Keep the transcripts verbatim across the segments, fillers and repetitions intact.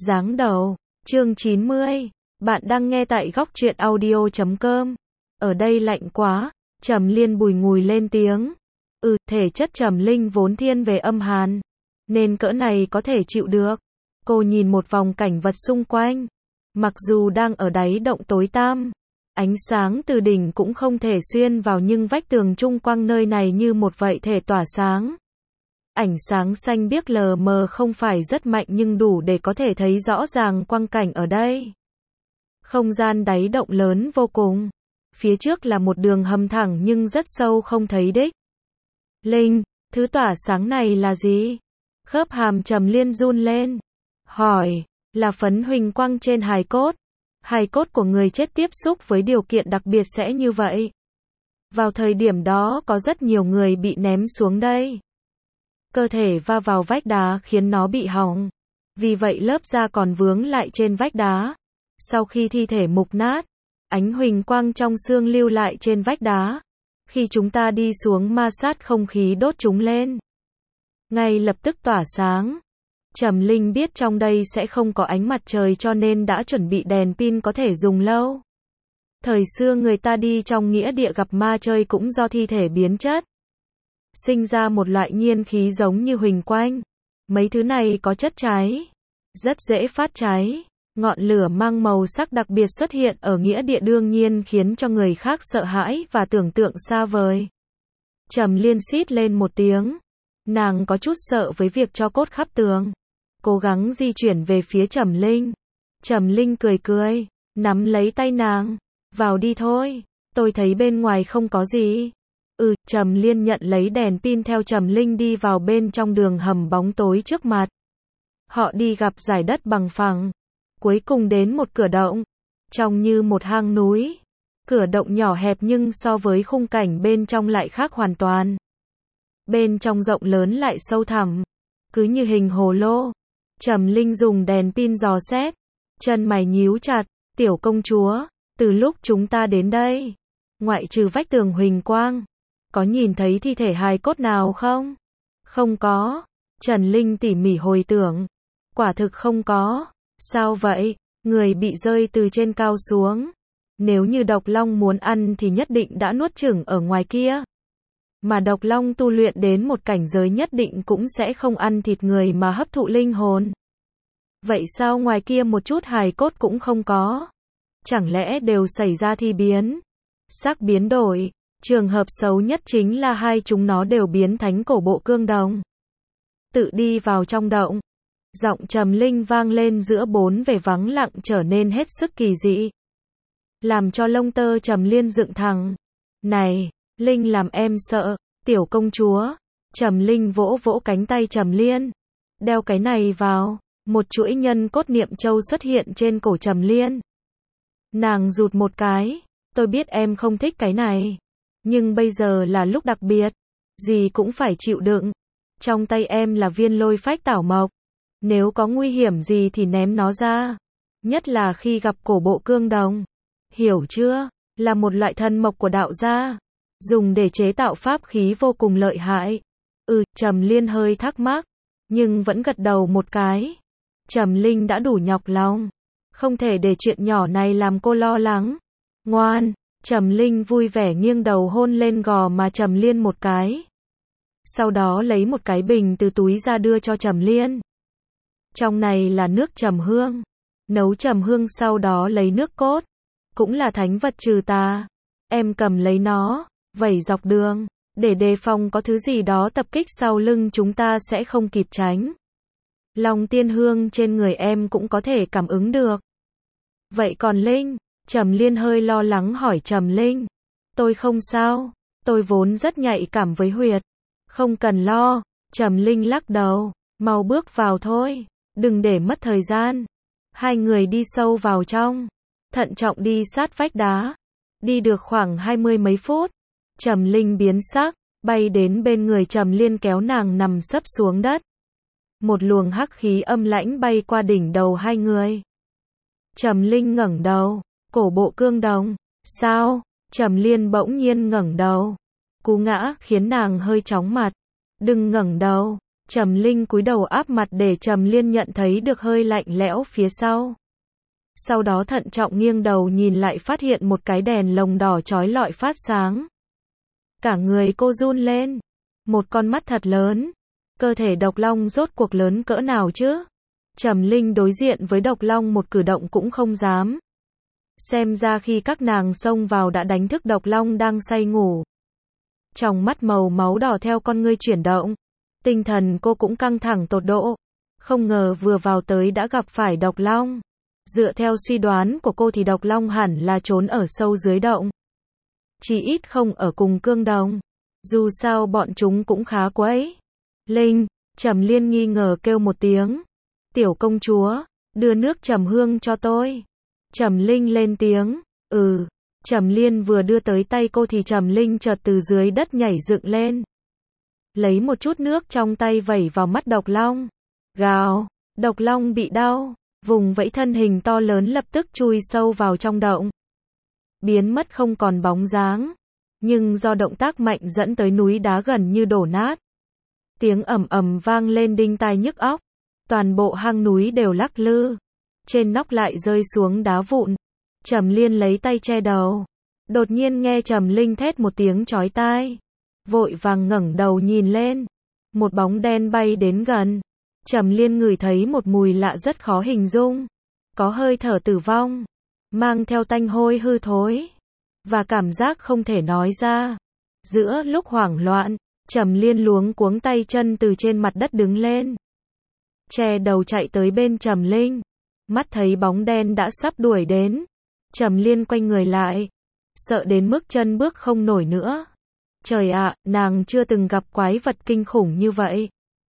Giáng đầu, chương chín mươi. Bạn đang nghe tại góc truyện audio chấm com. Ở đây lạnh quá, Trầm Liên bùi ngùi lên tiếng. Ừ, thể chất Trầm Linh vốn thiên về âm hàn, nên cỡ này có thể chịu được. Cô nhìn một vòng cảnh vật xung quanh. Mặc dù đang ở đáy động tối tăm, ánh sáng từ đỉnh cũng không thể xuyên vào, nhưng vách tường chung quanh nơi này như một vậy thể tỏa sáng. Ảnh sáng xanh biếc lờ mờ không phải rất mạnh nhưng đủ để có thể thấy rõ ràng quang cảnh ở đây. Không gian đáy động lớn vô cùng. Phía trước là một đường hầm thẳng nhưng rất sâu không thấy đích. Linh, thứ tỏa sáng này là gì? Khớp hàm Trầm Liên run lên. Hỏi, là phấn huỳnh quang trên hài cốt. Hài cốt của người chết tiếp xúc với điều kiện đặc biệt sẽ như vậy. Vào thời điểm đó có rất nhiều người bị ném xuống đây. Cơ thể va vào vách đá khiến nó bị hỏng. Vì vậy lớp da còn vướng lại trên vách đá. Sau khi thi thể mục nát, ánh huỳnh quang trong xương lưu lại trên vách đá. Khi chúng ta đi xuống ma sát không khí đốt chúng lên, ngay lập tức tỏa sáng. Trầm Linh biết trong đây sẽ không có ánh mặt trời cho nên đã chuẩn bị đèn pin có thể dùng lâu. Thời xưa người ta đi trong nghĩa địa gặp ma chơi cũng do thi thể biến chất, sinh ra một loại nhiên khí giống như huỳnh quang. Mấy thứ này có chất cháy, rất dễ phát cháy. Ngọn lửa mang màu sắc đặc biệt xuất hiện ở nghĩa địa đương nhiên khiến cho người khác sợ hãi và tưởng tượng xa vời. Trầm Liên xít lên một tiếng. Nàng có chút sợ với việc tro cốt khắp tường. Cố gắng di chuyển về phía Trầm Linh. Trầm Linh cười cười, nắm lấy tay nàng. Vào đi thôi, tôi thấy bên ngoài không có gì. Ừ, Trầm Liên nhận lấy đèn pin theo Trầm Linh đi vào bên trong đường hầm bóng tối trước mặt. Họ đi gặp dải đất bằng phẳng. Cuối cùng đến một cửa động, trông như một hang núi. Cửa động nhỏ hẹp nhưng so với khung cảnh bên trong lại khác hoàn toàn. Bên trong rộng lớn lại sâu thẳm, cứ như hình hồ lô. Trầm Linh dùng đèn pin dò xét, chân mày nhíu chặt. Tiểu công chúa, từ lúc chúng ta đến đây, ngoại trừ vách tường huỳnh quang, có nhìn thấy thi thể hài cốt nào không? Không có. Trần Linh tỉ mỉ hồi tưởng. Quả thực không có. Sao vậy? Người bị rơi từ trên cao xuống. Nếu như độc long muốn ăn thì nhất định đã nuốt chửng ở ngoài kia. Mà độc long tu luyện đến một cảnh giới nhất định cũng sẽ không ăn thịt người mà hấp thụ linh hồn. Vậy sao ngoài kia một chút hài cốt cũng không có? Chẳng lẽ đều xảy ra thi biến? Sắc biến đổi. Trường hợp xấu nhất chính là hai chúng nó đều biến thành cổ bộ cương đồng. Tự đi vào trong động. Giọng Trầm Linh vang lên giữa bốn vẻ vắng lặng trở nên hết sức kỳ dị, làm cho lông tơ Trầm Liên dựng thẳng. Này, Linh làm em sợ. Tiểu công chúa. Trầm Linh vỗ vỗ cánh tay Trầm Liên. Đeo cái này vào. Một chuỗi nhân cốt niệm châu xuất hiện trên cổ Trầm Liên. Nàng rụt một cái. Tôi biết em không thích cái này, nhưng bây giờ là lúc đặc biệt, gì cũng phải chịu đựng. Trong tay em là viên lôi phách tảo mộc. Nếu có nguy hiểm gì thì ném nó ra. Nhất là khi gặp cổ bộ cương đồng. Hiểu chưa? Là một loại thần mộc của đạo gia, dùng để chế tạo pháp khí vô cùng lợi hại. Ừ, Trầm Liên hơi thắc mắc, nhưng vẫn gật đầu một cái. Trầm Linh đã đủ nhọc lòng, không thể để chuyện nhỏ này làm cô lo lắng. Ngoan. Trầm Linh vui vẻ nghiêng đầu hôn lên gò má Trầm Liên một cái. Sau đó lấy một cái bình từ túi ra đưa cho Trầm Liên. Trong này là nước trầm hương. Nấu trầm hương sau đó lấy nước cốt. Cũng là thánh vật trừ tà. Em cầm lấy nó, vẩy dọc đường, để đề phòng có thứ gì đó tập kích sau lưng chúng ta sẽ không kịp tránh. Long tiên hương trên người em cũng có thể cảm ứng được. Vậy còn Linh? Trầm Liên hơi lo lắng hỏi Trầm Linh. Tôi không sao, tôi vốn rất nhạy cảm với huyệt. Không cần lo. Trầm Linh lắc đầu. Mau bước vào thôi, đừng để mất thời gian. Hai người đi sâu vào trong, thận trọng đi sát vách đá. Đi được khoảng hai mươi mấy phút, Trầm Linh biến sắc, bay đến bên người Trầm Liên kéo nàng nằm sấp xuống đất. Một luồng hắc khí âm lãnh bay qua đỉnh đầu hai người. Trầm Linh ngẩng đầu, cổ bộ cương đồng. Sao? Trầm Liên bỗng nhiên ngẩng đầu. Cú ngã khiến nàng hơi chóng mặt. Đừng ngẩng đầu. Trầm Linh cúi đầu áp mặt để Trầm Liên nhận thấy được hơi lạnh lẽo phía sau. Sau đó thận trọng nghiêng đầu nhìn lại phát hiện một cái đèn lồng đỏ chói lọi phát sáng. Cả người cô run lên. Một con mắt thật lớn. Cơ thể độc long rốt cuộc lớn cỡ nào chứ? Trầm Linh đối diện với độc long một cử động cũng không dám. Xem ra khi các nàng xông vào đã đánh thức độc long đang say ngủ. Trong mắt màu máu đỏ theo con ngươi chuyển động. Tinh thần cô cũng căng thẳng tột độ. Không ngờ vừa vào tới đã gặp phải độc long. Dựa theo suy đoán của cô thì độc long hẳn là trốn ở sâu dưới động. Chỉ ít không ở cùng cương đồng. Dù sao bọn chúng cũng khá quấy. Linh, Trầm Liên nghi ngờ kêu một tiếng. Tiểu công chúa, đưa nước trầm hương cho tôi. Trầm Linh lên tiếng. Ừ. Trầm Liên vừa đưa tới tay cô thì Trầm Linh chợt từ dưới đất nhảy dựng lên. Lấy một chút nước trong tay vẩy vào mắt độc long. Gào, độc long bị đau. Vùng vẫy thân hình to lớn lập tức chui sâu vào trong động. Biến mất không còn bóng dáng. Nhưng do động tác mạnh dẫn tới núi đá gần như đổ nát. Tiếng ầm ầm vang lên đinh tai nhức óc. Toàn bộ hang núi đều lắc lư. Trên nóc lại rơi xuống đá vụn. Trầm Liên lấy tay che đầu. Đột nhiên nghe Trầm Linh thét một tiếng chói tai. Vội vàng ngẩng đầu nhìn lên. Một bóng đen bay đến gần. Trầm Liên ngửi thấy một mùi lạ rất khó hình dung. Có hơi thở tử vong. Mang theo tanh hôi hư thối. Và cảm giác không thể nói ra. Giữa lúc hoảng loạn, Trầm Liên luống cuống tay chân từ trên mặt đất đứng lên. Che đầu chạy tới bên Trầm Linh. Mắt thấy bóng đen đã sắp đuổi đến. Trầm Liên quay người lại. Sợ đến mức chân bước không nổi nữa. Trời ạ, nàng chưa từng gặp quái vật kinh khủng như vậy.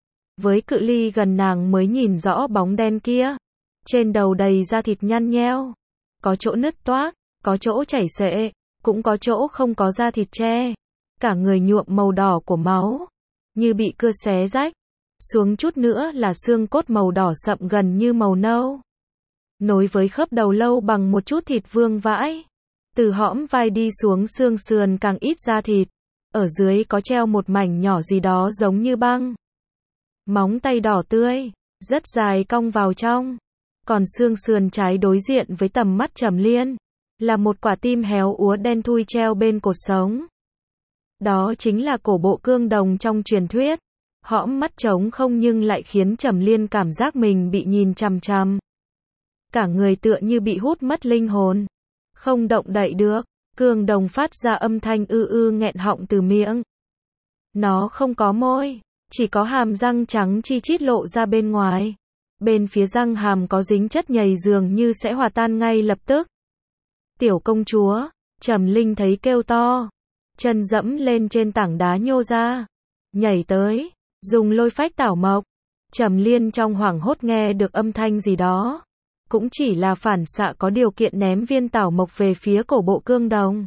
Với cự ly gần nàng mới nhìn rõ bóng đen kia. Trên đầu đầy da thịt nhăn nheo. Có chỗ nứt toác, có chỗ chảy xệ, cũng có chỗ không có da thịt che. Cả người nhuộm màu đỏ của máu. Như bị cưa xé rách. Xuống chút nữa là xương cốt màu đỏ sậm gần như màu nâu. Nối với khớp đầu lâu bằng một chút thịt vương vãi. Từ hõm vai đi xuống xương sườn càng ít da thịt. Ở dưới có treo một mảnh nhỏ gì đó giống như băng. Móng tay đỏ tươi, rất dài cong vào trong. Còn xương sườn trái đối diện với tầm mắt Trầm Liên, là một quả tim héo úa đen thui treo bên cột sống. Đó chính là cổ bộ cương đồng trong truyền thuyết. Hõm mắt trống không nhưng lại khiến Trầm Liên cảm giác mình bị nhìn chằm chằm. Cả người tựa như bị hút mất linh hồn. Không động đậy được. Cương đồng phát ra âm thanh ư ư nghẹn họng từ miệng. Nó không có môi. Chỉ có hàm răng trắng chi chít lộ ra bên ngoài. Bên phía răng hàm có dính chất nhầy dường như sẽ hòa tan ngay lập tức. Tiểu công chúa, Trầm Linh thấy kêu to. Chân dẫm lên trên tảng đá nhô ra. Nhảy tới, dùng lôi phách tảo mộc. Trầm Liên trong hoảng hốt nghe được âm thanh gì đó. Cũng chỉ là phản xạ có điều kiện ném viên tảo mộc về phía cổ bộ cương đồng.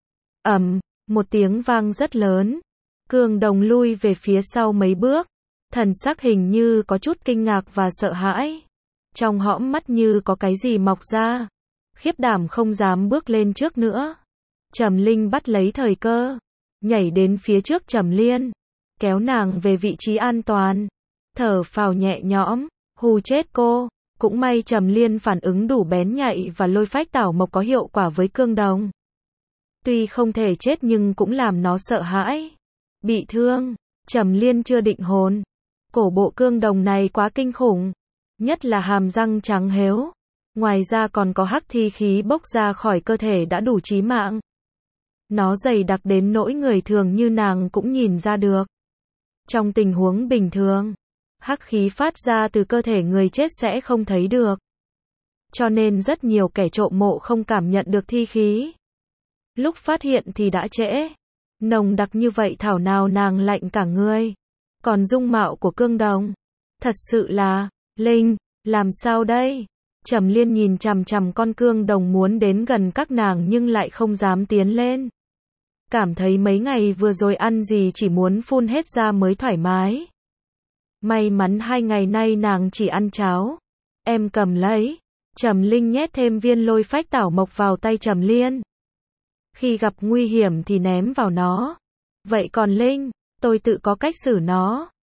Ầm, một tiếng vang rất lớn. Cương đồng lui về phía sau mấy bước. Thần sắc hình như có chút kinh ngạc và sợ hãi. Trong hõm mắt như có cái gì mọc ra. Khiếp đảm không dám bước lên trước nữa. Trầm Linh bắt lấy thời cơ. Nhảy đến phía trước Trầm Liên. Kéo nàng về vị trí an toàn. Thở phào nhẹ nhõm. Hù chết cô. Cũng may Trầm Liên phản ứng đủ bén nhạy và lôi phách tảo mộc có hiệu quả với cương đồng. Tuy không thể chết nhưng cũng làm nó sợ hãi. Bị thương. Trầm Liên chưa định hồn. Cổ bộ cương đồng này quá kinh khủng. Nhất là hàm răng trắng héo. Ngoài ra còn có hắc thi khí bốc ra khỏi cơ thể đã đủ chí mạng. Nó dày đặc đến nỗi người thường như nàng cũng nhìn ra được. Trong tình huống bình thường, hắc khí phát ra từ cơ thể người chết sẽ không thấy được. Cho nên rất nhiều kẻ trộm mộ không cảm nhận được thi khí. Lúc phát hiện thì đã trễ. Nồng đặc như vậy thảo nào nàng lạnh cả người. Còn dung mạo của cương đồng. Thật sự là, Linh, làm sao đây? Trầm Liên nhìn chằm chằm con cương đồng muốn đến gần các nàng nhưng lại không dám tiến lên. Cảm thấy mấy ngày vừa rồi ăn gì chỉ muốn phun hết ra mới thoải mái. May mắn hai ngày nay nàng chỉ ăn cháo. Em cầm lấy. Trầm Linh nhét thêm viên lôi phách tảo mộc vào tay Trầm Liên. Khi gặp nguy hiểm thì ném vào nó. Vậy còn Linh, tôi tự có cách xử nó.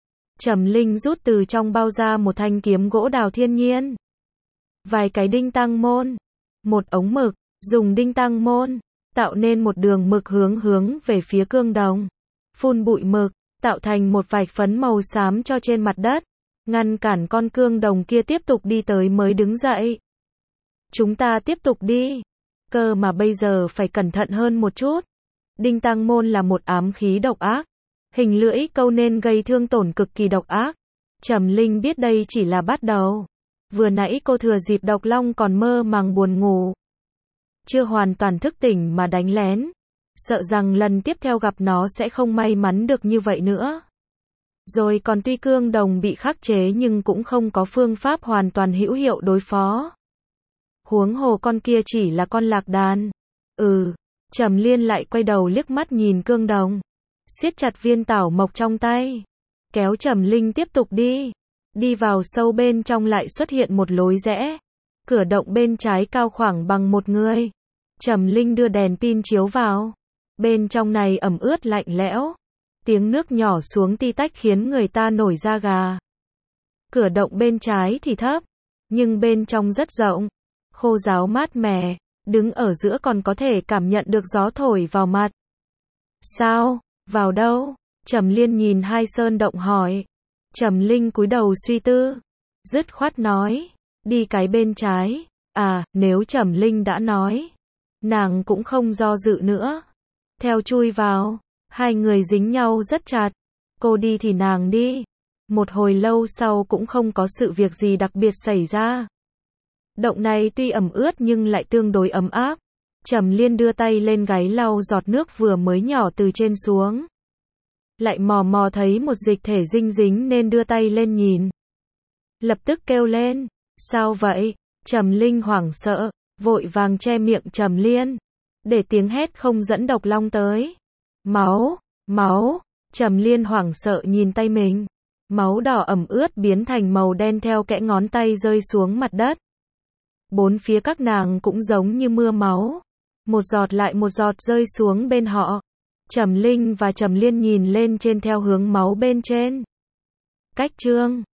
Trầm Linh rút từ trong bao ra một thanh kiếm gỗ đào thiên nhiên. Vài cái đinh tăng môn. Một ống mực, dùng đinh tăng môn, tạo nên một đường mực hướng hướng về phía cương đồng. Phun bụi mực, tạo thành một vạch phấn màu xám cho trên mặt đất. Ngăn cản con cương đồng kia tiếp tục đi tới mới đứng dậy. Chúng ta tiếp tục đi. Cơ mà bây giờ phải cẩn thận hơn một chút. Đinh tăng môn là một ám khí độc ác. Hình lưỡi câu nên gây thương tổn cực kỳ độc ác. Trầm Linh biết đây chỉ là bắt đầu. Vừa nãy cô thừa dịp độc long còn mơ màng buồn ngủ. Chưa hoàn toàn thức tỉnh mà đánh lén. Sợ rằng lần tiếp theo gặp nó sẽ không may mắn được như vậy nữa. Rồi còn tuy cương đồng bị khắc chế nhưng cũng không có phương pháp hoàn toàn hữu hiệu đối phó. Huống hồ con kia chỉ là con lạc đàn. Ừ, Trầm Liên lại quay đầu liếc mắt nhìn cương đồng. Siết chặt viên tảo mộc trong tay. Kéo Trầm Linh tiếp tục đi. Đi vào sâu bên trong lại xuất hiện một lối rẽ. Cửa động bên trái cao khoảng bằng một người. Trầm Linh đưa đèn pin chiếu vào. Bên trong này ẩm ướt lạnh lẽo. Tiếng nước nhỏ xuống ti tách khiến người ta nổi da gà. Cửa động bên trái thì thấp, nhưng bên trong rất rộng, khô ráo mát mẻ, đứng ở giữa còn có thể cảm nhận được gió thổi vào mặt. Sao? Vào đâu? Trầm Liên nhìn hai sơn động hỏi. Trầm Linh cúi đầu suy tư, dứt khoát nói, đi cái bên trái. À, nếu Trầm Linh đã nói, nàng cũng không do dự nữa. Theo chui vào, hai người dính nhau rất chặt. Cô đi thì nàng đi. Một hồi lâu sau cũng không có sự việc gì đặc biệt xảy ra. Động này tuy ẩm ướt nhưng lại tương đối ấm áp. Trầm Liên đưa tay lên gáy lau giọt nước vừa mới nhỏ từ trên xuống. Lại mò mò thấy một dịch thể dinh dính nên đưa tay lên nhìn. Lập tức kêu lên. Sao vậy? Trầm Linh hoảng sợ, vội vàng che miệng Trầm Liên, để tiếng hét không dẫn độc long tới. Máu, máu, Trầm Liên hoảng sợ nhìn tay mình. Máu đỏ ẩm ướt biến thành màu đen theo kẽ ngón tay rơi xuống mặt đất. Bốn phía các nàng cũng giống như mưa máu. Một giọt lại một giọt rơi xuống bên họ. Trầm Linh và Trầm Liên nhìn lên trên theo hướng máu bên trên. Cách chương